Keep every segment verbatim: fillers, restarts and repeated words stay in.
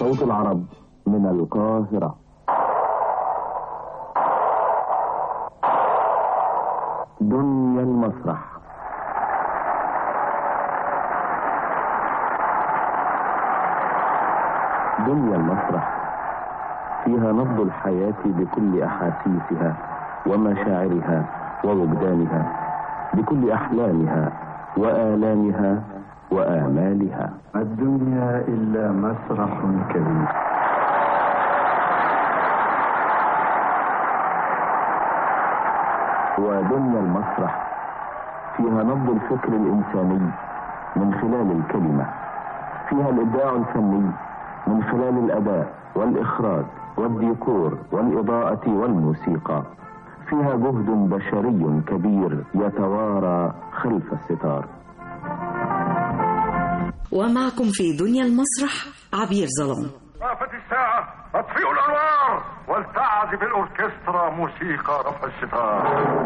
صوت العرب من القاهرة. دنيا المسرح. دنيا المسرح فيها نبض الحياة بكل أحاسيسها ومشاعرها ووجدانها، بكل أحلامها وآلامها وآمالها. الدنيا إلا مسرح كبير. ودنيا المسرح فيها نبض الفكر الإنساني من خلال الكلمة، فيها الإبداع الفني من خلال الأداء والإخراج والديكور والإضاءة والموسيقى، فيها جهد بشري كبير يتوارى خلف الستار. ومعكم في دنيا المسرح عبير ظلام. طافت الساعة، اطفئوا الأنوار ولتعزف الأوركسترا موسيقى رفع الستار.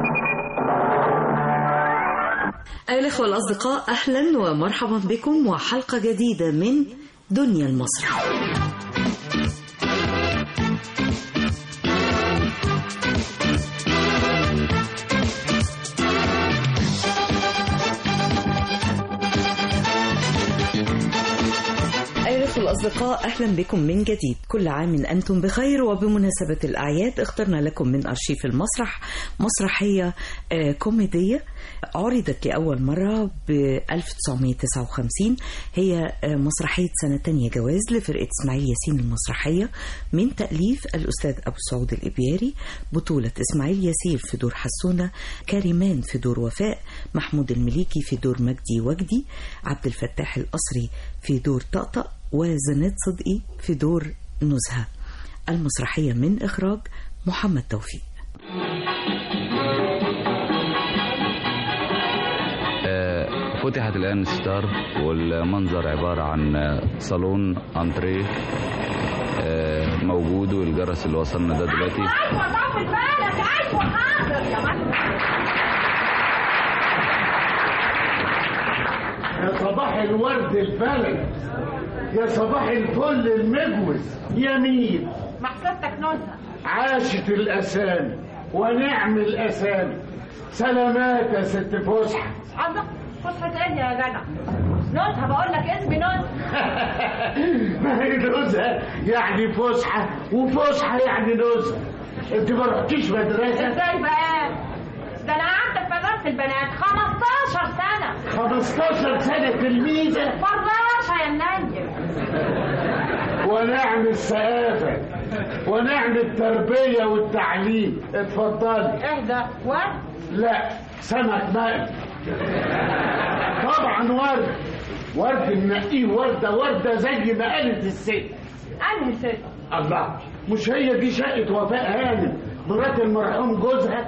أيها الأخوة الأصدقاء، أهلا ومرحبا بكم وحلقة جديدة من دنيا المسرح. الأصدقاء أهلا بكم من جديد. كل عام أنتم بخير، وبمناسبة الأعياد اخترنا لكم من أرشيف المسرح مسرحية كوميدية عرضت لأول مرة ب ألف وتسعمائة وتسعة وخمسين. هي مسرحية سنة تانية جواز لفرقة إسماعيل ياسين المسرحية، من تأليف الأستاذ أبو سعود الإبياري، بطولة إسماعيل ياسين في دور حسونة، كريمان في دور وفاء، محمود المليكي في دور مجدي وجدي، عبد الفتاح القصري في دور طقطق، وزناد صدقي في دور نزهة. المسرحية من إخراج محمد توفيق. فتحت الآن ستار، والمنظر عبارة عن صالون أنتريه موجود، والجرس اللي وصلنا ده دلوقتي. أيوة طول بالك، أيوة حاضر يا يا صباح الورد البلد، يا صباح الفل المجوز، يا مين محسبتك نزهة. عاشت الأسامي ونعم الأسامي. سلامات يا ست فسحة. الله، فسحة ايه يا جدع؟ نزهة بقول لك، اسمي نزهة. ما هي نزهة يعني فسحة، وفسحة يعني نزهة. انت ما رحتيش مدرسة؟ ازاي بقى؟ ده انا قعدت في مدرسة البنات خمستاشر سنة. خمستاشر سنة تلميذة؟ فراشة يا منيل. ونعم السقافة ونعم التربية والتعليم. اتفضلي. ايه ده؟ ورد؟ لا، سمك مقلي. طبعا ورد، ورد ننقيه وردة وردة زي ما قالت الست. انهي ست؟ الله، مش هي دي شقة وفاء هانم مرات المرحوم جوزها؟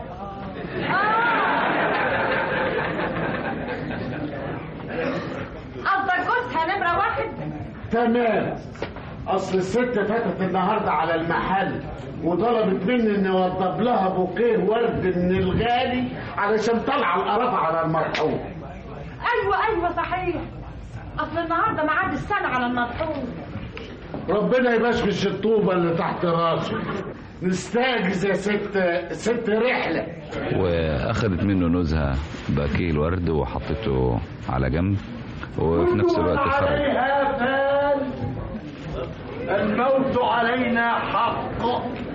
قصدك جوزها نمرة واحد؟ تمام. اصل الست فاتت النهارده على المحل وطلبت مني اني اوضب لها بوكيه ورد من الغالي علشان طالعه القرافه على المرحوم. ايوه ايوه صحيح، اصل النهارده معاد السنه على المرحوم. ربنا يبشبش الطوبه اللي تحت راسه. نستأجز يا ست ست رحله. واخدت منه نزهه باكيه الورد وحطته على جنب، وفي نفس الوقت خرج. الموت علينا حق.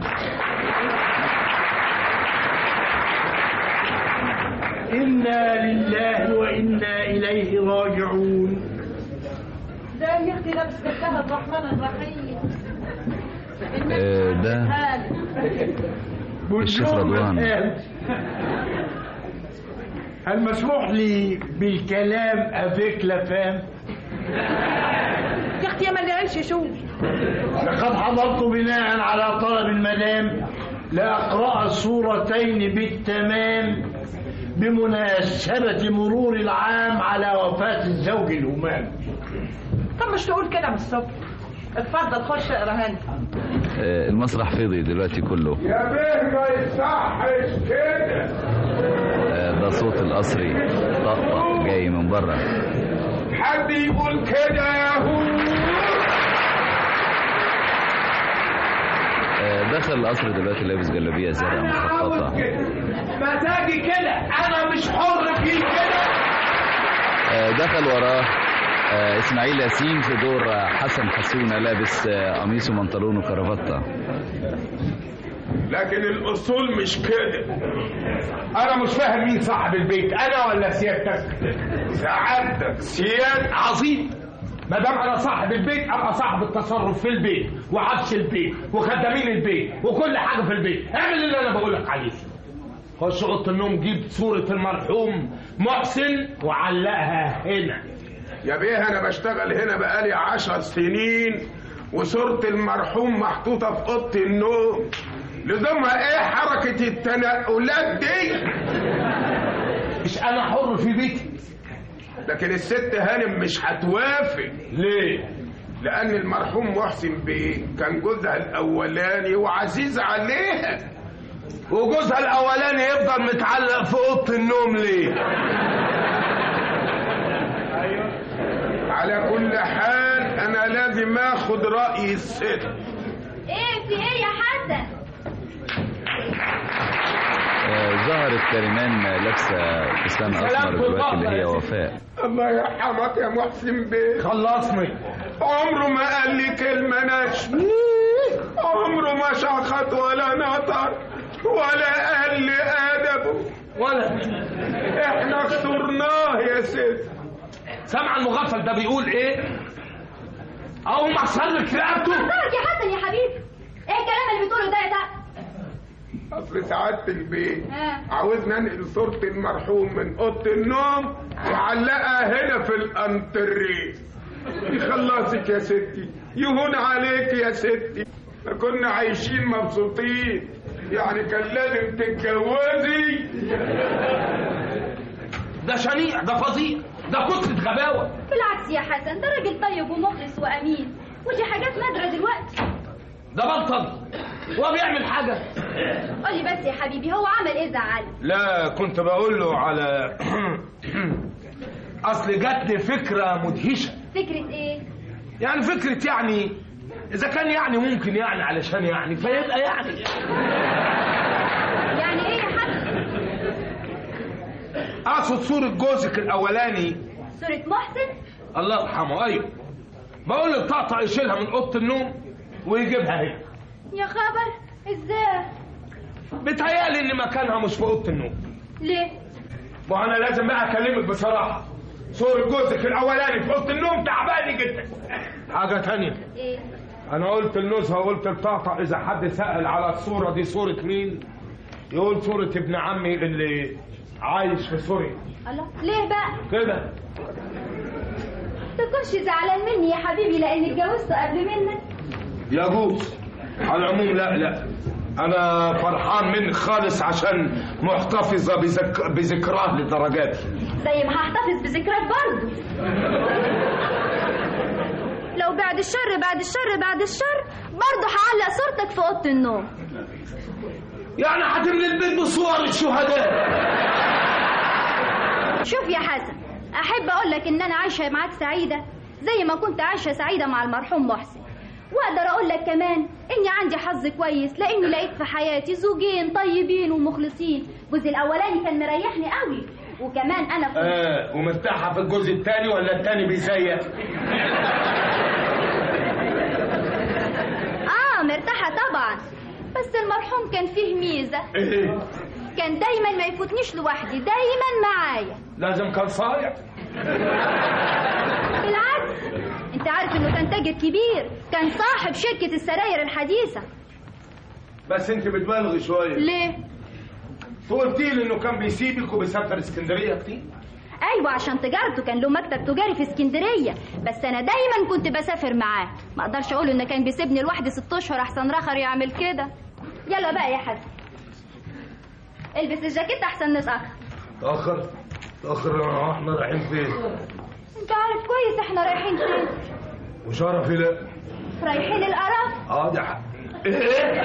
إنا لله وإنا إليه راجعون. ده يا اختي لابس كتاب الرحمن الرحيم. آه ده الشيخ رضوان. هل مسموح لي بالكلام افيك لا فام؟ يا اختي يا مليانش شوف. لقد حضرت بناء على طلب المدام لأقرأ الصورتين بالتمام بمناسبة مرور العام على وفاة الزوج الهمام. طب مش تقول كده من الصبح؟ اتفضل خش اقرا هنا. آه المسرح فضي دلوقتي كله. يا بيه ما يصحش كده. آه ده صوت القصري طقطق جاي من بره. حد يقول كده يا هو. دخل القصر دلوقتي لابس جلابيه زرقاء مخططه. مزاجي كده، انا مش حر فيه كده. دخل وراه اسماعيل ياسين في دور حسن حسونه لابس قميص وبنطلون وكرافته. لكن الاصول مش كده. انا مش فاهم مين صاحب البيت، انا ولا سيادتك؟ سعادتك سياد عظيم. ما دام انا صاحب البيت ابقى صاحب التصرف في البيت وعفش البيت وخدامين البيت وكل حاجه في البيت. اعمل اللي انا بقولك عليه. خش اوضه النوم، جيب صوره المرحوم محسن وعلقها هنا. يا بيه انا بشتغل هنا بقالي عشر سنين وصورة المرحوم محطوطة في اوضه النوم. لزومها ايه حركة التنقلات دي؟ مش انا حر في بيتي. لكن الست هانم مش هتوافق. ليه؟ لان المرحوم محسن بيه كان جوزها الاولاني وعزيز عليها. وجوزها الاولاني يفضل متعلق في اوضه النوم ليه؟ على كل حال انا لازم اخد راي الست. ايه في ايه يا حسن؟ ظهرت كريمان لابسه فستان اسمر دلوقتي اللي هي وفاء. الله يرحمك يا محسن بيه. خلصني. عمره ما قال لي كلمه ناشفه، عمره ما شخط ولا نطر ولا قال لي ادبه ولا. احنا خسرناه يا ست. سامع المغفل ده بيقول ايه؟ اقوم احصل لك رقبته. اخبارك يا حسن يا حبيبي؟ ايه الكلام اللي بتقوله ده يا سعد؟ اصل سعادة البيت عاوزنا انقل صورة المرحوم من اوضه النوم وعلقها هنا في الانتريه. يخلصك يا ستي، يهون عليك يا ستي. كنا عايشين مبسوطين، يعني كان لازم تتجوزي. ده شنيع، ده فظيع، ده كتلة غباوة. بالعكس يا حسن، ده راجل طيب ومخلص وامين، ودي حاجات نادرة دلوقتي. ده بلطج، هو بيعمل حاجة؟ قولي بس يا حبيبي، هو عمل ايه زعل؟ لا كنت بقول له على اصل جاتني فكرة مدهشة. فكرة ايه؟ يعني فكرة يعني اذا كان يعني ممكن يعني علشان يعني فيبقى يعني يعني ايه يا حسن؟ اقصد صورة جوزك الاولاني. صورة محسن؟ الله يرحمه. ايوه بقول له طقطق يشيلها من اوضه النوم ويجيبها هنا. يا خبر، ازاي؟ بتهيألي ان مكانها مش في اوضه النوم. ليه؟ ما انا لازم بقى اكلمك بصراحه. صورة جوزك الاولاني في اوضه النوم تعباني جدا. حاجه تانية، ايه؟ انا قلت لنزهه وقلت لطقطق اذا حد سأل على الصوره دي صوره مين يقول صوره ابن عمي اللي عايش في سوريا. الله، ليه بقى كده؟ تكونش زعلان مني يا حبيبي لاني اتجوزت قبل منك. يجوز. على العموم لا لا انا فرحان منك خالص عشان محتفظه بذك... بذكراه لدرجاتي. زي ما هحتفظ بذكراك برضه. لو بعد الشر بعد الشر بعد الشر برضه هعلق صورتك في اوضه النوم. يعني هتملي البيت بصور الشهداء. شوف يا حسن، احب اقول لك ان انا عايشه معاك سعيده زي ما كنت عايشه سعيده مع المرحوم محسن. واقدر اقول لك كمان اني عندي حظ كويس لاني لقيت في حياتي زوجين طيبين ومخلصين. جوزي الاولاني كان مريحني قوي، وكمان انا كنت اه ومرتاحه في الجزء الثاني ولا الثاني بيسيء؟ اه مرتاحه طبعا، بس المرحوم كان فيه ميزه. ايه؟ كان دايما ما يفوتنيش لوحدي، دايما معايا. لازم كان صايع. بالعكس، انت عارف انه كان تاجر كبير، كان صاحب شركة السراير الحديثة. بس انت بتبالغي شوية. ليه؟ قلتي لي انه كان بيسيبك وبيسافر اسكندرية كتير. ايوه عشان تجارته، كان له مكتب تجاري في اسكندرية، بس انا دايما كنت بسافر معاه. ما اقدرش اقول انه كان بيسيبني لوحدي ست اشهر، احسن رخر يعمل كده. يلا بقى يا حسن، البس الجاكيت احسن نتاخر. تاخر؟ تاخر؟ احنا رايحين فين؟ انت عارف كويس احنا رايحين فين. وشرفي لا رايحين القرف. اه ده حق. ايه؟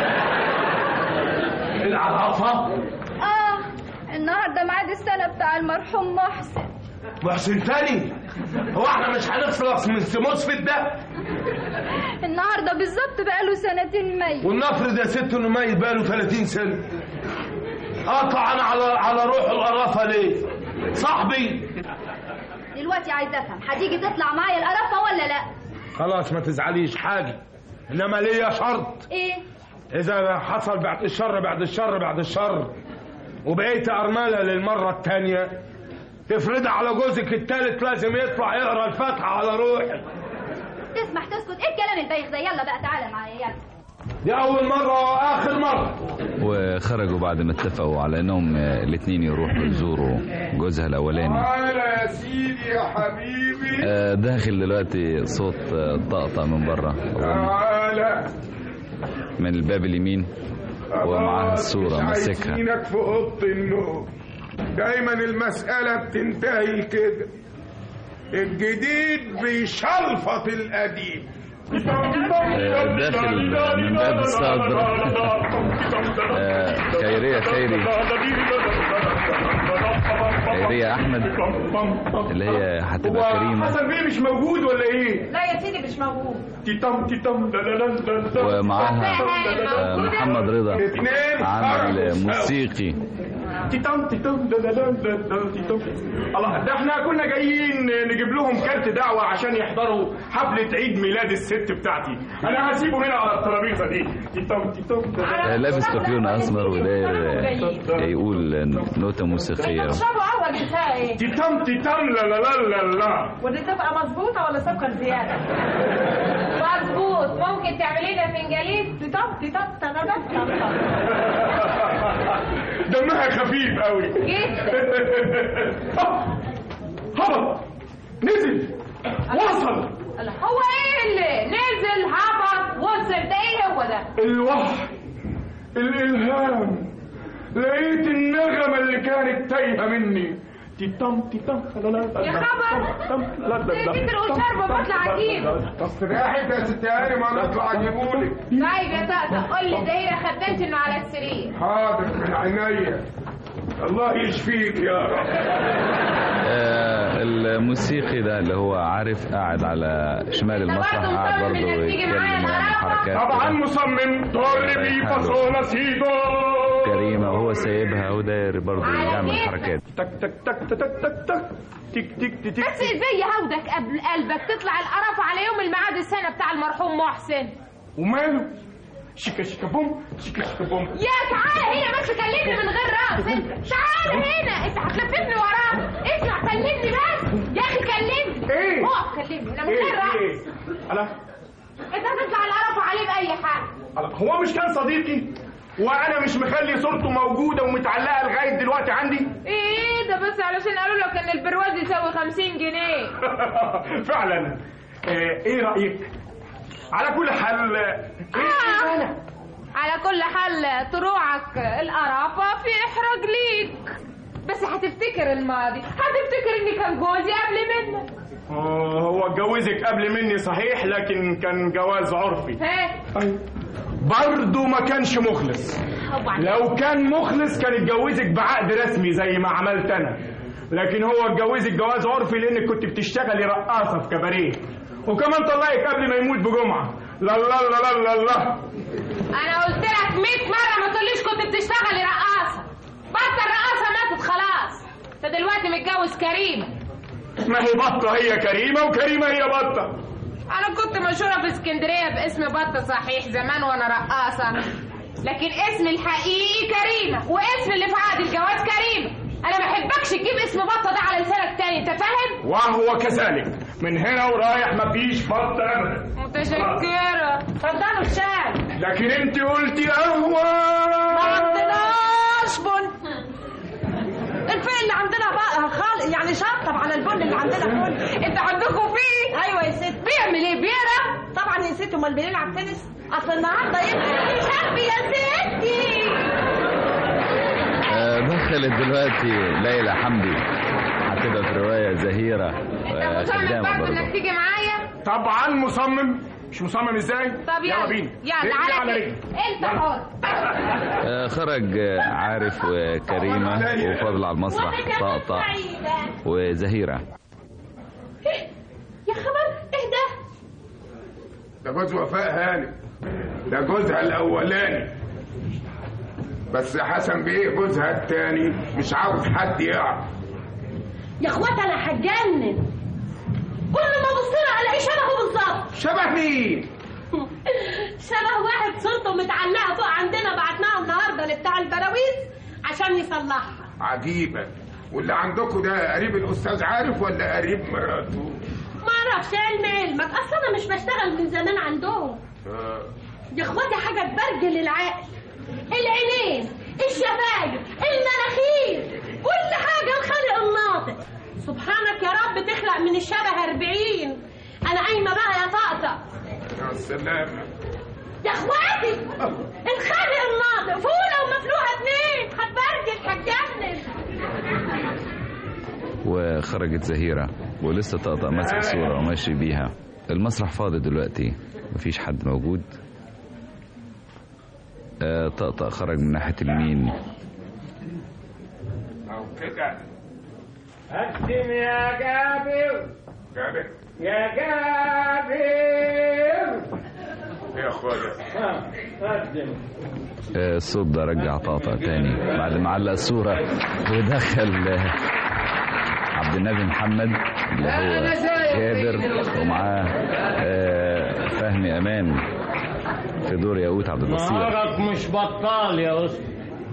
العرافة؟ اه النهارده ميعاد السنة بتاع المرحوم محسن. محسن تاني؟ هو احنا مش هنخلص من سموسفت ده؟ النهارده بالظبط بقاله سنتين ميت. ونفرض يا ست انه ميت بقاله ثلاثين سنة، قطع انا على على روح القرافه ليه؟ صاحبي دلوقتي عايز افهم، هتيجي تطلع معايا القرافه ولا لا؟ خلاص ما تزعليش حاجه، انما ليا شرط. ايه؟ اذا حصل بعد الشر بعد الشر بعد الشر وبقيت ارمله للمره الثانيه، تفرضها على جوزك الثالث لازم يطلع يقرا الفاتحه على روحي. تسمح تسكت؟ ايه الكلام البايخ ده؟ يلا بقى تعالى معايا يلا. دي اول مره واخر مره. وخرجوا بعد ما اتفقوا على انهم الاثنين يروحوا يزوروا جوزها الاولاني. تعالى يا سيدي يا حبيبي. داخل دلوقتي صوت طقطقه من بره تعالى من الباب اليمين ومعاها الصوره ماسكها. عايزينك في اوضه النوم. دايما المساله بتنتهي كده، الجديد بيشلفط القديم. داخل من باب الصدر خيرية خيري خيرية أحمد اللي هي هتبقى كريمة. حسن بيه مش موجود ولا إيه؟ لا يا سيدي مش موجود. تيتم تيتم ومعاها محمد رضا عامل موسيقي. تيتم تيتم تيتم. الله، ده احنا كنا جايين نجيب لهم كارت دعوة عشان يحضروا حفلة عيد ميلاد الست بتاعتي. أنا هسيبه هنا على الترابيزة دي. تيتم تيتم. لابس كابيون أسمر وداير يقول نوتة موسيقية. تشربوا أول بتاع إيه؟ تيتم تيتم لا لا لا لا لا. ودي تبقى مظبوطة ولا سكر زيادة؟ مظبوط. ممكن تعملي لنا فنجانين؟ تيتم تيتم تنادم. دمها خفيف قوي جدا. هبط نزل وصل. هو ايه اللي نزل هبط وصل ده؟ ايه هو ده؟ الوحي، الالهام. لقيت النغمه اللي كانت تايهه مني. تيتم تيتم يا خبر. تجيب الشربة بطلع اجيب. تصريحي يا ست هاني ما نطلع اجيبهولك. طيب يا طقطق قول لي زهيرة خدمت انه على السرير. حاضر من عينيا. الله يشفيك يا رب. آه الموسيقي ده اللي هو عارف قاعد على شمال المسرح قاعد برضه يتكلم ويعمل حركات. طبعا مصمم دول بي فاصولا سيدو. كريمة وهو سايبها وداير برضه يعمل حركات. تك تك تك تك تك تك تك تك تك. بس ازاي يهودك قبل قلبك تطلع القرافة على يوم الميعاد السنة بتاع المرحوم محسن؟ وماله؟ شيكا شيكا بوم شيكا شيكا بوم. يا تعالى هنا بس كلمني من غير راس. انت تعالى هنا، انت هتلففني وراه. اسمع كلمني بس يا اخي كلمني. ايه؟ اقف كلمني انا من غير راس. ايه؟ انا انت هتطلع القرافة عليه بأي حاجة. هو مش كان صديقي؟ وانا مش مخلي صورته موجوده ومتعلقه لغايه دلوقتي عندي؟ ايه ده بس علشان قالوا لك ان البرواز يساوي خمسين جنيه. فعلا. ايه رايك؟ على كل حال آه. إيه على كل حال طروعك القرافه في احراج ليك، بس هتفتكر الماضي، هتفتكر ان كان جوزي قبل منك. اه هو اتجوزك قبل مني صحيح، لكن كان جواز عرفي. ها برضه ما كانش مخلص. لو كان مخلص كان اتجوزك بعقد رسمي زي ما عملت انا، لكن هو اتجوزك جواز عرفي لانك كنت بتشتغلي رقاصه في كباريه، وكمان طلعك قبل ما يموت بجمعه. لا لا لا لا لا. انا قلت لك مية مره ما تقوليش كنت بتشتغلي رقاصه. بطل رقاصه ماتت خلاص. انت دلوقتي متجوز كريمه. ما هي بطه هي كريمه وكريمه هي بطه. انا كنت مشهوره في اسكندريه باسم بطه صحيح زمان وانا رقاصه، لكن اسمي الحقيقي كريمه، واسم اللي في عقد الجواز كريمه. انا ما بحبكش تجيب اسم بطه ده على لسانك تاني، انت فاهم؟ وهو كذلك، من هنا ورايح مفيش بطه ابدا. متشكره. اتفضلوا الشاي. لكن انت قلتي قهوه. ما عندناش بن. الفئة اللي عندنا بقى خالق يعني شطب على البن اللي عندنا بن. انت عندكم فيه؟ ايوه يا ست. بيعمل ايه؟ بيرة؟ طبعا يا ست. امال بنلعب تنس؟ اصل النهارده يمكن شاب يا ستي. دخلت دلوقتي ليلى حمدي هتبقى في روايه زهيره. انت مصمم برضه انك تيجي معايا؟ طبعا مصمم. مش مصمم ازاي؟ طب يلا بينا. يلا على رجلي. انت حر. خرج عارف وكريمه وفاضل على المسرح طقطق وزهيره. ده جوز وفاء هانم، ده جوزها الاولاني، بس حسن بيه جوزها التاني مش عاوز حد يعرف. يا اخوات انا هتجنن، كل ما ابص له الاقي شبهه بالظبط. شبه مين؟ شبه واحد صورته متعلقه فوق عندنا، بعتناها النهارده لبتاع البراويز عشان يصلحها. عجيبه. واللي عندكم ده قريب الاستاذ عارف ولا قريب مراته؟ ما اعرفش، علم علمك، اصل انا مش بشتغل من زمان عندهم. آه. يا اخواتي حاجه تبرجل العقل، العينين، الشفايف، المناخير، كل حاجه الخالق الناطق. سبحانك يا رب تخلق من الشبه أربعين. انا قايمه بقى يا طقطق. يا سلام يا اخواتي، الخالق الناطق فوله ومفلوحه اتنين، هتبرجل هتجنن. وخرجت زهيرة ولسه طقطق ماسك صورة وماشي بيها. المسرح فاضي دلوقتي، مفيش حد موجود. آه طقطق خرج من ناحية اليمين. او كده. قدم يا جابر. جابر يا جابر يا اخويا. قدم. آه الصوت ده رجع طقطق تاني بعد ما علق الصورة، ودخل آه عبد النبي محمد اللي هو جابر، ومعاه آه فهمي امان في دور ياقوت عبد البصير. نهارك مش بطال يا اسطى.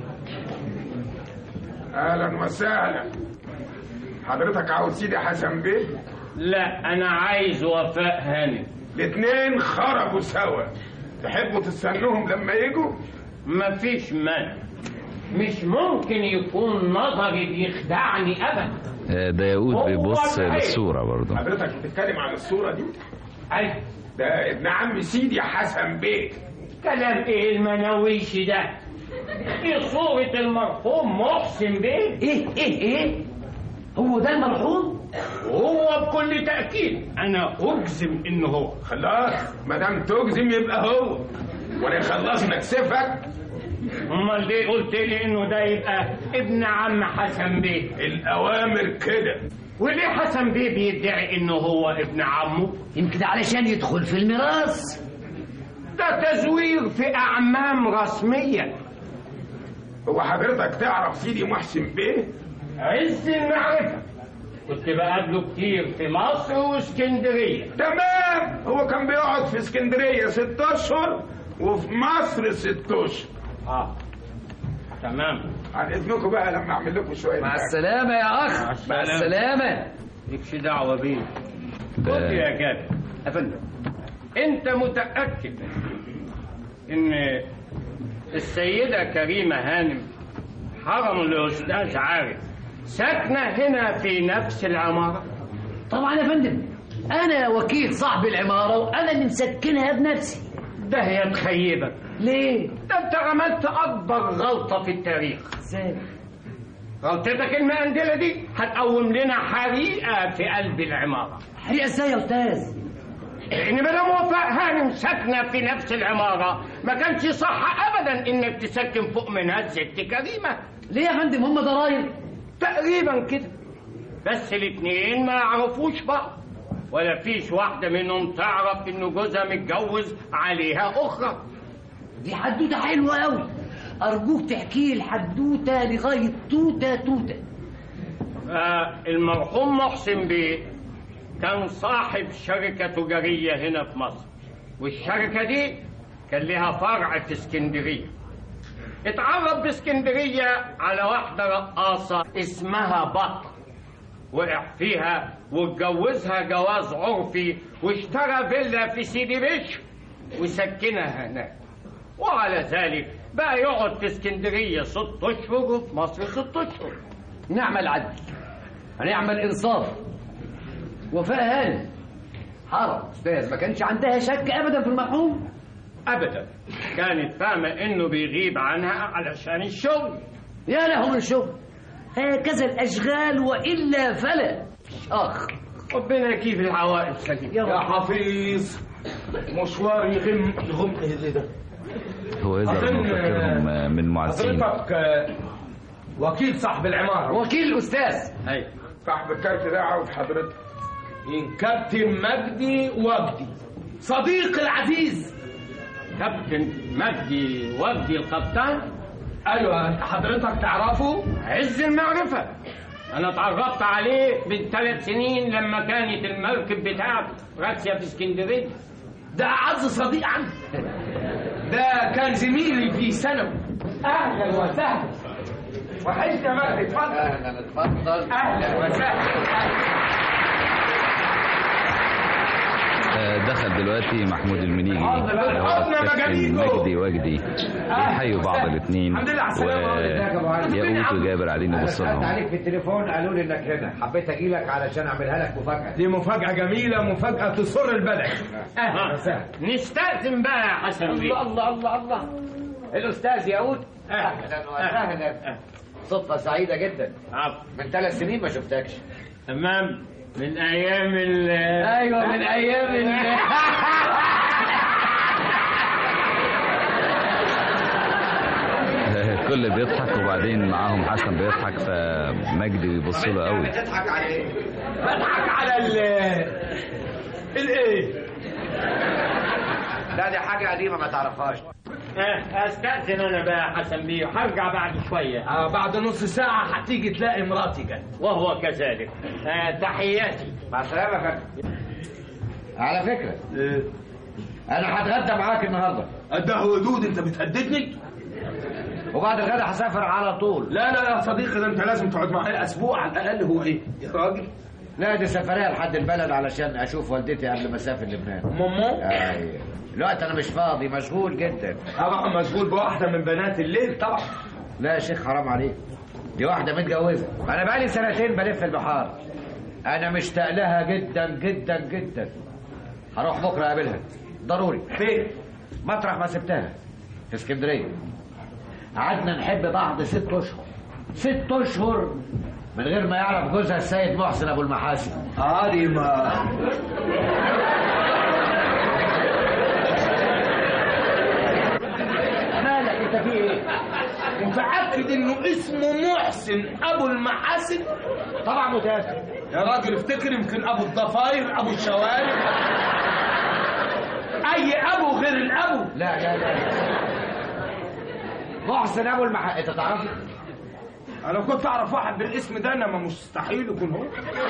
اهلا وسهلا. حضرتك عاوز سيدي حسن بيه؟ لا انا عايز وفاء هانم. الاتنين خرجوا سوا، تحبوا تستنوهم لما يجوا؟ مفيش مانع، مش ممكن يكون نظري بيخدعني ابدا. ده ياقوت بيبص للصورة برضه. حضرتك بتتكلم عن الصورة دي؟ ايوه. ده ابن عم سيدي حسن بيه. كلام ايه المناويش ده؟ ايه صورة المرحوم محسن بيه؟ ايه ايه ايه؟ هو ده المرحوم؟ هو بكل تأكيد، انا اجزم انه هو. خلاص ما دام تجزم يبقى هو، ولا يخلصنا كسفك. امال ليه قلت لي انه ده يبقى ابن عم حسن بيه؟ الاوامر كده. وليه حسن بيه بيدعي انه هو ابن عمه؟ يمكن علشان يدخل في الميراث. ده تزوير في اعمام رسميه. هو حضرتك تعرف سيدي محسن بيه؟ عز المعرفه، كنت بقابله كتير في مصر واسكندريه. تمام. هو كان بيقعد في اسكندريه ست اشهر وفي مصر ست اشهر. اه تمام. عن اذنكم بقى لما اعمل لكم شويه. مع السلامه يا اخ. مع السلامه, مع السلامة. مالكش دعوه بيه. قلت يا جابر افندم، انت متاكد ان السيده كريمه هانم حرم الاستاذ عارف ساكنه هنا في نفس العماره؟ طبعا يا فندم، انا وكيل صاحب العماره وانا اللي مسكنها بنفسي. ده هي تخيبك. ليه؟ ده انت عملت اكبر غلطه في التاريخ. ازاي؟ غلطتك المقندله دي هتقوم لنا حريقه في قلب العماره. حريقه ازاي يا استاذ؟ لان ما دام وفاء هانم ساكنه في نفس العماره ما كانش صح ابدا انك تسكن فوق منها الست كريمه. ليه يا فندم؟ هم ضرايب تقريبا كده، بس الاثنين ما يعرفوش بعض، ولا فيش واحده منهم تعرف انه جوزها متجوز عليها اخرى. دي حدوته حلوه قوي، ارجوك تحكي لي الحدوته لغايه توته توته. آه المرحوم محسن بيه كان صاحب شركه تجاريه هنا في مصر، والشركه دي كان لها فرع في اسكندريه. اتعرف باسكندريه على واحده رقاصه اسمها بطه، وقع فيها واتجوزها جواز عرفي، واشترى فيلا في سيدي بشر وسكنها هناك. وعلى ذلك بقى يقعد في اسكندريه ست اشهر وفي مصر ست اشهر. نعمل عدل، هنعمل انصاف. وفاء هانم حرم استاذ ما كانش عندها شك ابدا في المرحوم. ابدا، كانت فاهمه انه بيغيب عنها علشان الشغل. يا له من الشغل، هكذا الاشغال والا فلا. اخ ربنا يكيف العوائل سليم. يا حفيظ مشوار يغم يغم ايه ده؟ هو يظهر مفكرهم من معزين. حضرتك وكيل صاحب العماره. وكيل الاستاذ. ايوه. صاحب الكارت ده عاوز حضرتك. ان كابتن مجدي وجدي. صديقي العزيز كابتن مجدي وجدي القبطان. ايوه حضرتك تعرفه؟ عز المعرفه، انا اتعرفت عليه من ثلاث سنين لما كانت المركب بتاعته راسيه في اسكندريه. ده اعز صديق عندي، ده كان زميلي في ثانوي. اهلا وسهلا. وحشنا يا مجدي، اتفضل. اهلا اتفضل. اهلا وسهلا. دخل دلوقتي محمود المنيجي كابتن مجدي وجدي بيحيوا بعض الاثنين، وياقوت وجابر قاعدين يبصوا لهم. عليك في التليفون قالوا لي انك هنا، حبيت اجي لك علشان اعملها لك مفاجاه. دي مفاجاه جميله، مفاجاه تسر البدن. اهلا وسهلا. نستأذن بقى يا حسن بيه. الله الله الله الله. الاستاذ ياقوت. اهلا وسهلا. صدفه سعيده جدا. من ثلاث سنين ما شفتكش. تمام، من ايام ال ايوه من ايام ال الكل بيضحك، وبعدين معاهم حسن بيضحك، فمجدي بيبص له قوي. بتضحك على ايه؟ بضحك على ال الايه؟ لا دي حاجه قديمه ما تعرفهاش. استأذن انا بقى يا حسن بيه، هرجع بعد شويه. اه بعد نص ساعه هتيجي تلاقي مراتي جت. وهو كذلك. آه تحياتي. مع السلامه يا فندم. على فكره إيه؟ انا هتغدى معاك النهارده. ده حدود، انت بتهددني؟ وبعد الغدا هسافر على طول. لا لا يا صديقي، ده انت لازم تقعد معايا اسبوع على الاقل. هو ايه يا راجل؟ لا دي سفريه لحد البلد علشان اشوف والدتي قبل ما اسافر لبنان. ماما؟ ايوه الوقت انا مش فاضي، مشغول جدا. طبعا مشغول بواحده من بنات الليل طبعا. لا يا شيخ حرام عليك، دي واحده متجوزه. انا بقالي سنتين بلف البحار، انا مشتاق لها جدا جدا جدا. هروح بكره اقابلها ضروري. فين؟ مطرح ما سبتها، في اسكندريه. قعدنا نحب بعض ست اشهر ست اشهر من غير ما يعرف جوزها السيد محسن ابو المحاسن. عادي ما مالك انت في ايه؟ متأكد انه اسمه محسن ابو المحاسن؟ طبعا متأكد يا راجل. افتكر يمكن ابو الضفاير، ابو الشوارع، اي ابو غير الابو. لا لا لا محسن ابو المحاسن. انت تعرفه؟ انا كنت اعرف واحد بالاسم ده، انما مستحيل يكون هو.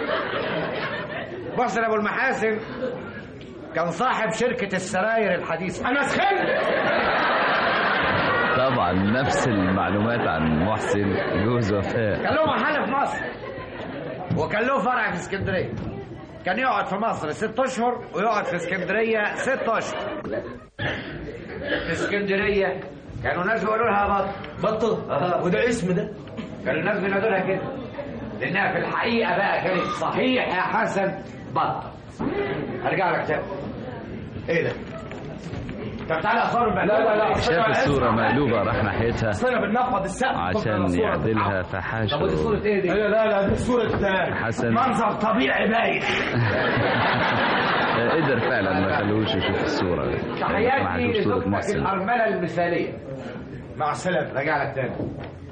محسن ابو المحاسن كان صاحب شركة السراير الحديثة. انا سخنت. طبعا نفس المعلومات عن محسن جوز وفاء. كان له محل في مصر وكان له فرع في اسكندرية. كان يقعد في مصر ست اشهر ويقعد في اسكندرية ست اشهر. في اسكندرية كانوا الناس بيقولوا لها بط بط. آه. وده اسم ده؟ كانوا الناس بينادوا لها كده، لانها في الحقيقة بقى كانت صحيح يا حسن بطة. هرجع لك تاني. ايه ده؟ طب تعالى اصور بقى. لا لا لا شاف الصورة مقلوبة راح ناحيتها اصل انا بنفض السقف عشان يعدلها فحاشه. طب ودي صورة ايه دي؟ لا لا لا دي صورة حسن. منظر طبيعي باين. قدر فعلا ما خلوش يشوف الصورة. تحياتي لزوجتك الأرملة المثالية. مع السلامة. راجع لك تاني.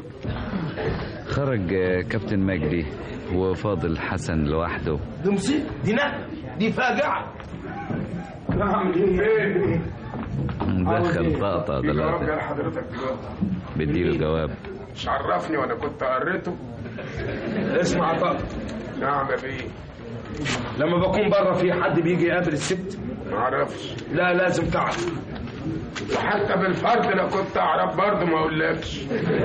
خرج كابتن مجدي وفاضل حسن لوحده. دي مصيبة، دي نقلة، دي فاجعة. نعم ايه؟ دخل طقطق دلوقتي. جواب حضرتك دلوقتي. بديله جواب. مش عرفني وانا كنت قريته. اسمع طقطق. نعم يا بيه. لما بكون بره في حد بيجي يقابل الست؟ ما اعرفش. لا لازم تعرف. وحتى بالفرد لو كنت اعرف برضه ما اقولكش.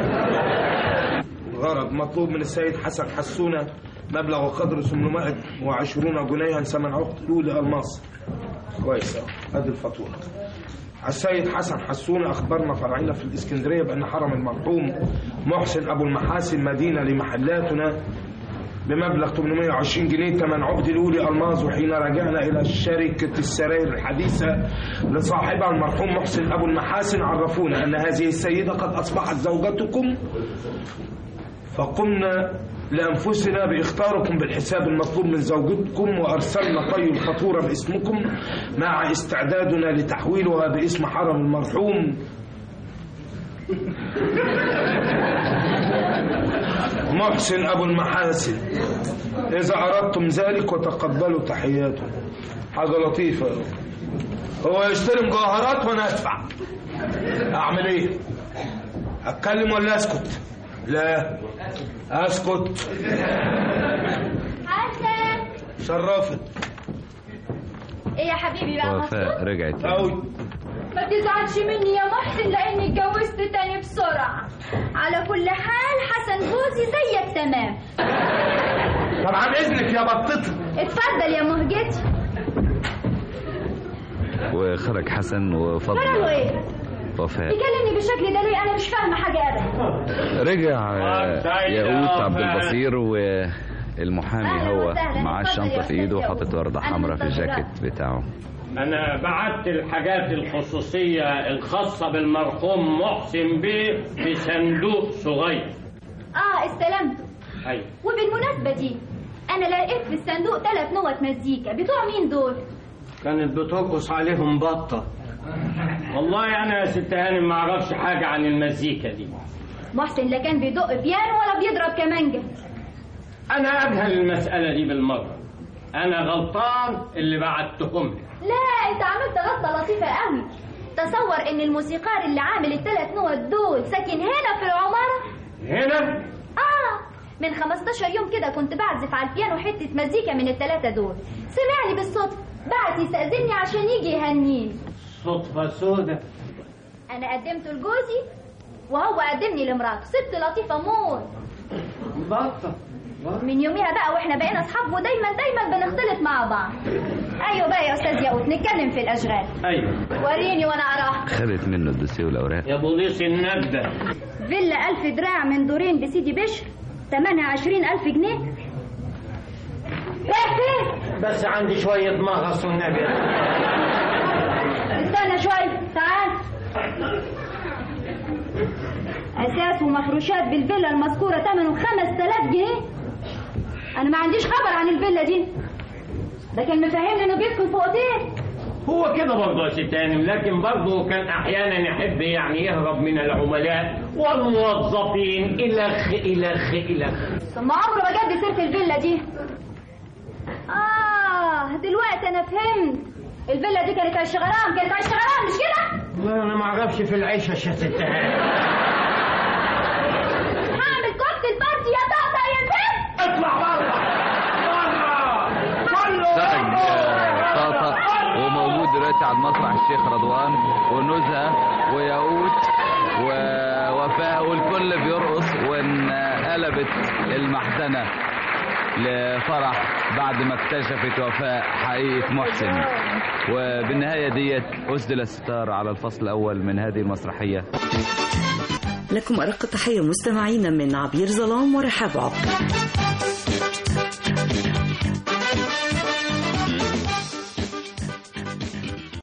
غرض مطلوب من السيد حسن حسونة مبلغ وقدره ثمانمائة وعشرين جنيها ثمن عقد لولي الماس. كويس اهو، ادي الفاتوره. السيد حسن حسونة اخبرنا فرعنا في الاسكندريه بان حرم المرحوم محسن ابو المحاسن مدينه لمحلاتنا بمبلغ ثمانمائة وعشرين جنيه ثمن عقد لولي الماس. وحين رجعنا الى شركه السراير الحديثه لصاحبها المرحوم محسن ابو المحاسن عرفونا ان هذه السيده قد اصبحت زوجتكم، فقمنا لأنفسنا بإختاركم بالحساب المطلوب من زوجتكم، وأرسلنا طي الفاتورة باسمكم مع استعدادنا لتحويلها باسم حرم المرحوم محسن أبو المحاسن إذا أردتم ذلك، وتقبلوا تحياته. حاجة لطيفة. هو يشتري مجوهرات وانا ادفع. اعمل ايه؟ اتكلم ولا اسكت؟ لا اسكت. حسن شرفت. ايه يا حبيبي بقى؟ وفاء رجعت قوي. ما تزعلش مني يا محسن لاني اتجوزت تاني بسرعه. على كل حال حسن جوزي زيك تمام. طب عن اذنك يا بطتي. اتفضل يا مهجتي. وخرج حسن وفضل فرقوا ايه؟ وفاء بيكلمني بالشكل ده ليه؟ انا مش فاهمه حاجه ابدا. رجع ياقوت عبد البصير والمحامي هو معاه الشنطه في ايده وحاطط ورده حمراء في الجاكيت بتاعه. أنا بعت الحاجات الخصوصية الخاصة بالمرحوم محسن بيه في صندوق صغير. اه استلمته. أيوة. وبالمناسبة دي أنا لقيت في الصندوق ثلاث نوت مزيكا، بتوع مين دول؟ كانت بترقص عليهم بطة. والله أنا يا ست هانم ما أعرفش حاجة عن المزيكا دي. محسن لا كان بيدق بيانو ولا بيضرب كمانجة. أنا أجهل المسألة دي بالمرة. أنا غلطان اللي بعتهم لك. لا أنت عملت غلطة لطيفة قوي. تصور إن الموسيقار اللي عامل الثلاث نوت دول ساكن هنا في العمارة. هنا؟ آه من خمستاشر يوم كده كنت بعزف على البيانو حتة مزيكا من الثلاثة دول. سمعني بالصدفة بعت يستأذنني عشان يجي يهنيني. صدفة سودة. أنا قدمته لجوزي وهو قدمني لمراته. ست لطيفة موت. بطة. من يوميها بقى واحنا بقينا اصحاب ودايما دايما بنختلط مع بعض. ايوه بقى يا استاذ ياقوت نتكلم في الاشغال. ايوه وريني وانا اراها. خدت منه الدوسيه والاوراق. يا بوليس النجدة. فيلا ألف دراع من دورين بسيدي بشر ثمنها عشرين ألف جنيه. رايح فين؟ بس عندي شوية مغص والنبي. استنى شوية تعال. اساس ومفروشات بالفيلا المذكورة ثمنه خمس تلاف جنيه. انا ما عنديش خبر عن الفيلا دي. ده كان مفهمني انه بيسكن في اوتيل. هو كده برضه يا ست هانم، لكن برضه كان احيانا يحب يعني يهرب من العملاء والموظفين الخ الخ الخ. ثم عمره ما جاب سيره الفيلا دي. اه دلوقتي انا فهمت. الفيلا دي كانت عيش غرام، كانت عيش غرام مش كده؟ لا انا ما اعرفش في العيشه يا ست هانم. هعمل كوكتيل بارتي يا طاطا يا بنت. اطلع بره بره خرج طاطا وموجود دلوقتي على المسرح الشيخ رضوان ونزهه وياقوت ووفاء والكل بيرقص وانقلبت المحزنه لفرح بعد ما اكتشفت وفاء حقيقة محسن. وبالنهاية ديت أسدل الستار على الفصل الأول من هذه المسرحية. لكم أرق تحية مستمعين من عبير ظلام ورحاب عبد.